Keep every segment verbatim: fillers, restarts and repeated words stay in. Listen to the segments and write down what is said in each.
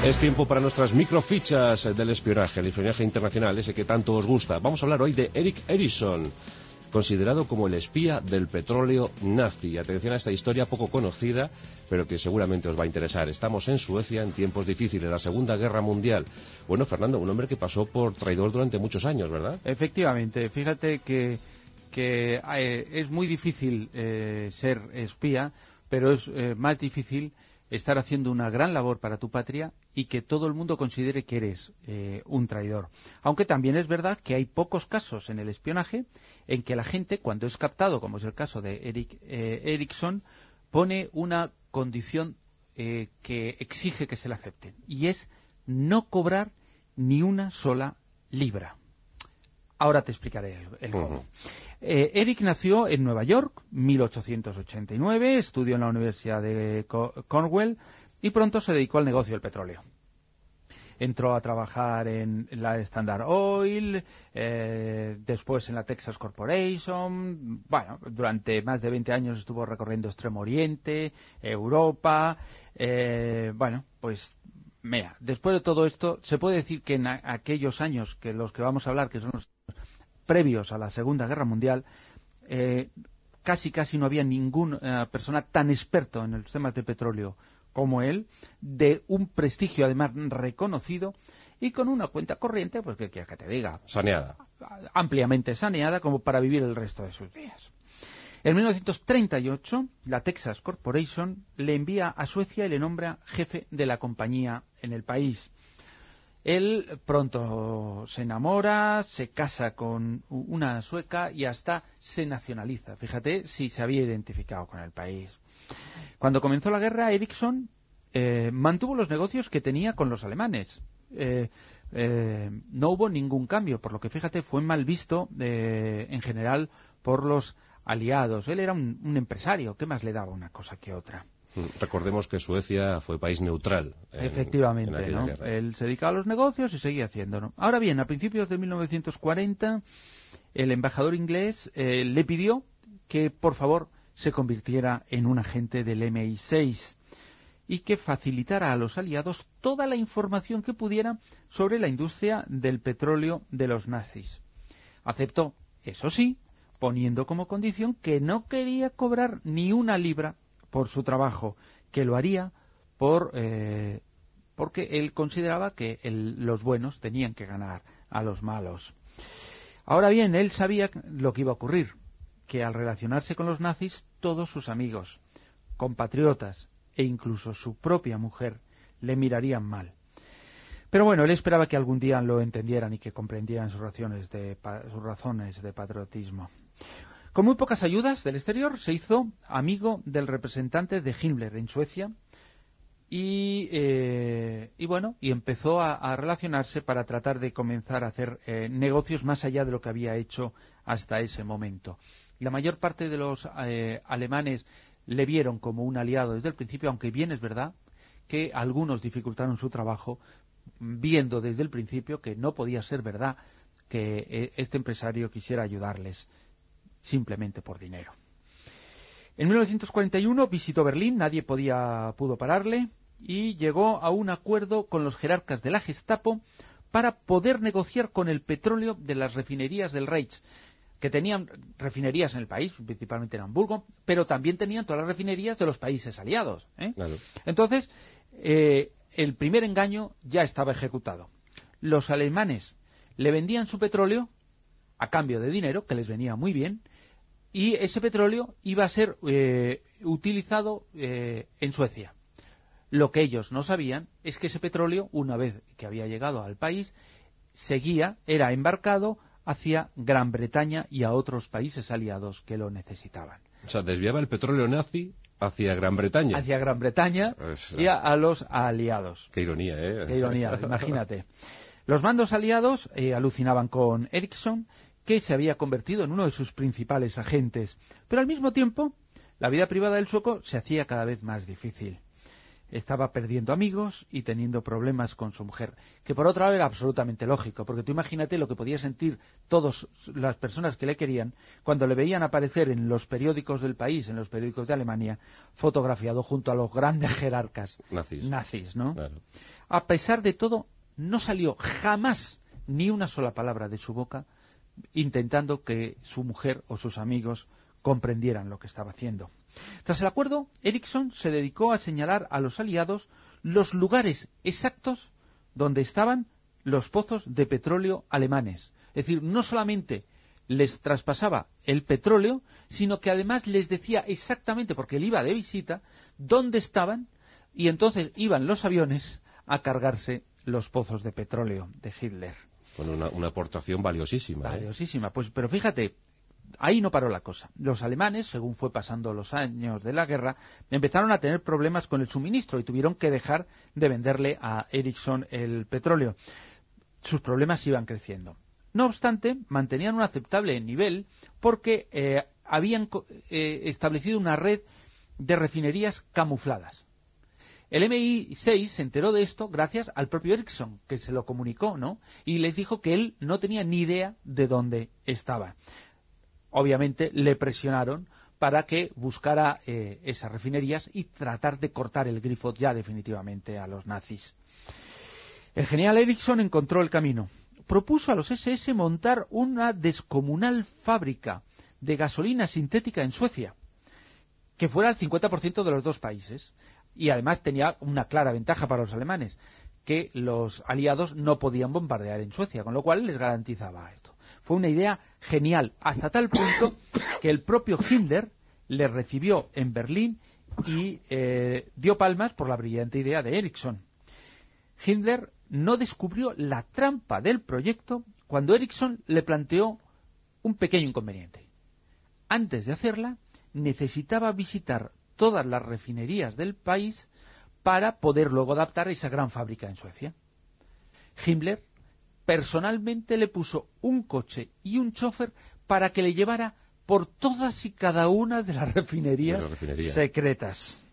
Es tiempo para nuestras microfichas del espionaje, el espionaje internacional, ese que tanto os gusta. Vamos a hablar hoy de Erik Eriksson, considerado como el espía del petróleo nazi. Atención a esta historia poco conocida, pero que seguramente os va a interesar. Estamos en Suecia en tiempos difíciles, la Segunda Guerra Mundial. Bueno, Fernando, un hombre que pasó por traidor durante muchos años, ¿verdad? Efectivamente, fíjate que, que eh, es muy difícil eh, ser espía, pero es eh, más difícil estar haciendo una gran labor para tu patria y que todo el mundo considere que eres eh, un traidor. Aunque también es verdad que hay pocos casos en el espionaje en que la gente, cuando es captado, como es el caso de Erik eh, Eriksson, pone una condición eh, que exige que se la acepten, y es no cobrar ni una sola libra. Ahora te explicaré el, el cómo. Uh-huh. Eh, Erik nació en Nueva York, mil ochocientos ochenta y nueve, estudió en la Universidad de Cornell y pronto se dedicó al negocio del petróleo. Entró a trabajar en la Standard Oil, eh, después en la Texas Corporation. Bueno, durante más de veinte años estuvo recorriendo Extremo Oriente, Europa. Eh, bueno, pues mira, después de todo esto, se puede decir que en a, aquellos años que los que vamos a hablar, que son los previos a la Segunda Guerra Mundial, eh, casi casi no había ninguna eh, persona tan experto en los temas de petróleo como él, de un prestigio además reconocido y con una cuenta corriente, pues que quieres que te diga, saneada, ampliamente saneada, como para vivir el resto de sus días. En mil novecientos treinta y ocho, la Texas Corporation le envía a Suecia y le nombra jefe de la compañía en el país. Él pronto se enamora, se casa con una sueca y hasta se nacionaliza. Fíjate si se había identificado con el país. Cuando comenzó la guerra, Eriksson eh, mantuvo los negocios que tenía con los alemanes. Eh, eh, no hubo ningún cambio, por lo que fíjate, fue mal visto eh, en general por los aliados. Él era un, un empresario, ¿qué más le daba una cosa que otra? Recordemos que Suecia fue país neutral. En, Efectivamente, en ¿no? guerra. Él se dedicaba a los negocios y seguía haciéndolo. Ahora bien, a principios de mil novecientos cuarenta, el embajador inglés eh, le pidió que, por favor, se convirtiera en un agente del eme i seis y que facilitara a los aliados toda la información que pudiera sobre la industria del petróleo de los nazis. Aceptó, eso sí, poniendo como condición que no quería cobrar ni una libra por su trabajo, que lo haría por eh, porque él consideraba que el, los buenos tenían que ganar a los malos. Ahora bien, él sabía lo que iba a ocurrir, que al relacionarse con los nazis, todos sus amigos, compatriotas e incluso su propia mujer le mirarían mal. Pero bueno, él esperaba que algún día lo entendieran y que comprendieran sus razones de, sus razones de patriotismo. Con muy pocas ayudas del exterior, se hizo amigo del representante de Himmler en Suecia y, eh, y bueno, y empezó a, a relacionarse para tratar de comenzar a hacer eh, negocios más allá de lo que había hecho hasta ese momento. La mayor parte de los eh, alemanes le vieron como un aliado desde el principio, aunque bien es verdad que algunos dificultaron su trabajo viendo desde el principio que no podía ser verdad que eh, este empresario quisiera ayudarles simplemente por dinero. En mil novecientos cuarenta y uno visitó Berlín, nadie podía pudo pararle y llegó a un acuerdo con los jerarcas de la Gestapo para poder negociar con el petróleo de las refinerías del Reich, que tenían refinerías en el país, principalmente en Hamburgo, pero también tenían todas las refinerías de los países aliados, ¿eh? Claro. Entonces, eh, el primer engaño ya estaba ejecutado. Los alemanes le vendían su petróleo a cambio de dinero, que les venía muy bien, y ese petróleo iba a ser eh, utilizado eh, en Suecia. Lo que ellos no sabían es que ese petróleo, una vez que había llegado al país, seguía, era embarcado hacia Gran Bretaña y a otros países aliados que lo necesitaban. O sea, desviaba el petróleo nazi hacia Gran Bretaña. Hacia Gran Bretaña pues, y a, a los aliados. Qué ironía, ¿eh? Qué ironía, imagínate. Los mandos aliados eh, alucinaban con Eriksson, que se había convertido en uno de sus principales agentes. Pero al mismo tiempo, la vida privada del sueco se hacía cada vez más difícil. estaba perdiendo amigos y teniendo problemas con su mujer, que por otro lado era absolutamente lógico, porque tú imagínate lo que podían sentir todas las personas que le querían cuando le veían aparecer en los periódicos del país, en los periódicos de Alemania, fotografiado junto a los grandes jerarcas nazis, nazis, ¿no? Claro. A pesar de todo, no salió jamás ni una sola palabra de su boca intentando que su mujer o sus amigos comprendieran lo que estaba haciendo. Tras el acuerdo, Ericsson se dedicó a señalar a los aliados los lugares exactos donde estaban los pozos de petróleo alemanes. Es decir, no solamente les traspasaba el petróleo, sino que además les decía exactamente, porque él iba de visita, dónde estaban, y entonces iban los aviones a cargarse los pozos de petróleo de Hitler. Con una, una aportación valiosísima. Valiosísima, ¿eh? Pues, pero fíjate, ahí no paró la cosa. Los alemanes, según fue pasando los años de la guerra, empezaron a tener problemas con el suministro y tuvieron que dejar de venderle a Ericsson el petróleo. Sus problemas iban creciendo. No obstante, mantenían un aceptable nivel porque eh, habían eh, establecido una red de refinerías camufladas. El M I seis se enteró de esto gracias al propio Ericsson, que se lo comunicó, ¿no? Y les dijo que él no tenía ni idea de dónde estaba. Obviamente le presionaron para que buscara eh, esas refinerías y tratar de cortar el grifo ya definitivamente a los nazis. El general Ericsson encontró el camino. Propuso a los ese ese montar una descomunal fábrica de gasolina sintética en Suecia, que fuera el cincuenta por ciento de los dos países. Y además tenía una clara ventaja para los alemanes, que los aliados no podían bombardear en Suecia, con lo cual les garantizaba esto. Fue una idea genial, hasta tal punto que el propio Hitler le recibió en Berlín y eh, dio palmas por la brillante idea de Ericsson. Hitler no descubrió la trampa del proyecto cuando Ericsson le planteó un pequeño inconveniente. Antes de hacerla, necesitaba visitar todas las refinerías del país para poder luego adaptar esa gran fábrica en Suecia. Himmler personalmente le puso un coche y un chofer para que le llevara por todas y cada una de las refinerías refinería. secretas.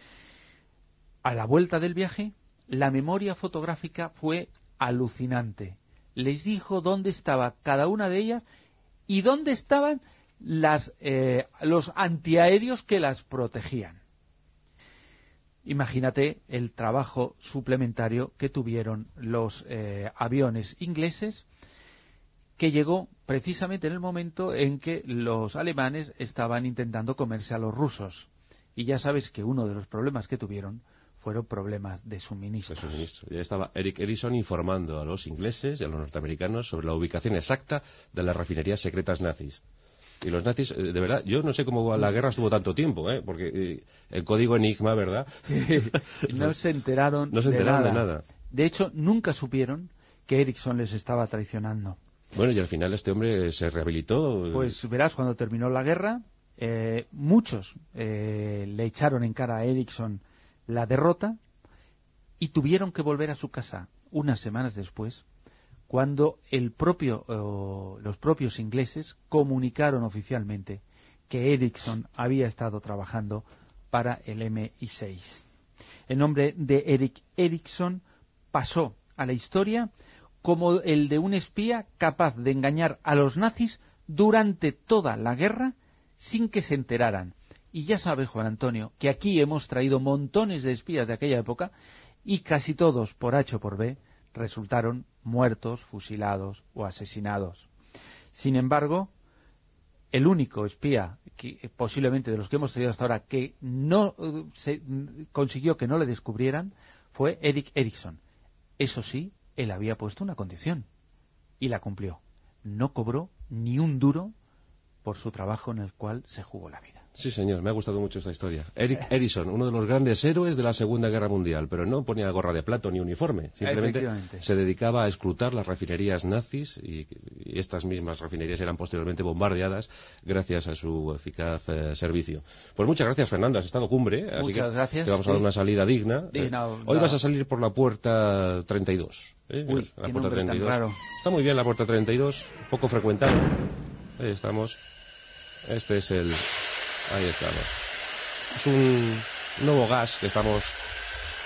A la vuelta del viaje, la memoria fotográfica fue alucinante. Les dijo dónde estaba cada una de ellas y dónde estaban Las, eh, los antiaéreos que las protegían. Imagínate el trabajo suplementario que tuvieron los eh, aviones ingleses, que llegó precisamente en el momento en que los alemanes estaban intentando comerse a los rusos. Y ya sabes que uno de los problemas que tuvieron fueron problemas de suministros. De suministro. Ya estaba Eric Ericsson informando a los ingleses y a los norteamericanos sobre la ubicación exacta de las refinerías secretas nazis. Y los nazis, de verdad, yo no sé cómo la guerra estuvo tanto tiempo, ¿eh? Porque eh, el código Enigma, ¿verdad? Sí, no se enteraron, no se enteraron de, nada. de nada. De hecho, nunca supieron que Ericsson les estaba traicionando. Bueno, y al final este hombre se rehabilitó. Pues verás, cuando terminó la guerra, eh, muchos eh, le echaron en cara a Ericsson la derrota y tuvieron que volver a su casa unas semanas después, cuando el propio, eh, los propios ingleses comunicaron oficialmente que Ericsson había estado trabajando para el M I seis. El nombre de Eric Ericsson pasó a la historia como el de un espía capaz de engañar a los nazis durante toda la guerra sin que se enteraran. Y ya sabes, Juan Antonio, que aquí hemos traído montones de espías de aquella época y casi todos, por H o por B, resultaron muertos, fusilados o asesinados. Sin embargo, el único espía, que, posiblemente de los que hemos tenido hasta ahora, que no se, consiguió que no le descubrieran, fue Eric Ericsson. Eso sí, él había puesto una condición, y la cumplió. No cobró ni un duro por su trabajo en el cual se jugó la vida. Sí, señor, me ha gustado mucho esta historia. Eric Ericsson, uno de los grandes héroes de la Segunda Guerra Mundial, pero no ponía gorra de plato ni uniforme, simplemente se dedicaba a escrutar las refinerías nazis y, y estas mismas refinerías eran posteriormente bombardeadas gracias a su eficaz eh, servicio. Pues muchas gracias, Fernando, has estado cumbre, así muchas que gracias, te vamos sí. a dar una salida digna. digna eh, hoy no. vas a salir por la puerta treinta y dos. ¿eh? Uy, la puerta treinta y dos. Raro. Está muy bien la puerta treinta y dos, poco frecuentada. Ahí estamos. Este es el... Ahí estamos. Es un nuevo gas que estamos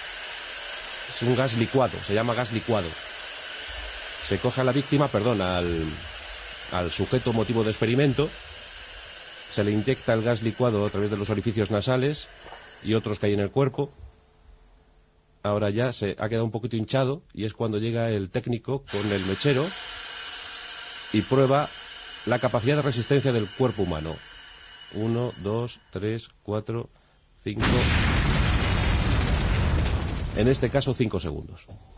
Es un gas licuado, se llama gas licuado. Se coge a la víctima, perdón, al, al sujeto motivo de experimento, se le inyecta el gas licuado a través de los orificios nasales y otros que hay en el cuerpo. Ahora ya se ha quedado un poquito hinchado y es cuando llega el técnico con el mechero y prueba la capacidad de resistencia del cuerpo humano. Uno, dos, tres, cuatro, cinco... En este caso, cinco segundos.